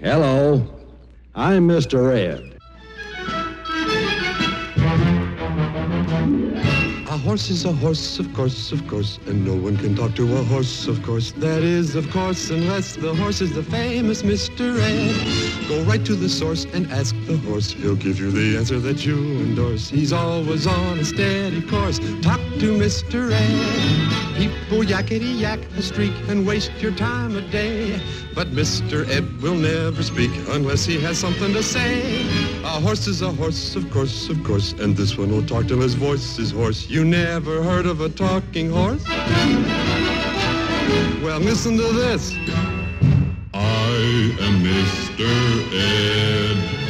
Hello, I'm Mr. Ed. A horse is a horse, of course, and no one can talk to a horse, of course. That is, of course, unless the horse is the famous Mr. Ed. Go right to the source and ask the horse. He'll give you the answer that you endorse. He's always on a steady course. Talk to Mr. Ed. People yakety yak a streak and waste your time a day. But Mr. Ed will never speak unless he has something to say. A horse is a horse, of course, and this one will talk till his voice is hoarse. You never heard of a talking horse? Well, listen to this. I am Mr. Ed.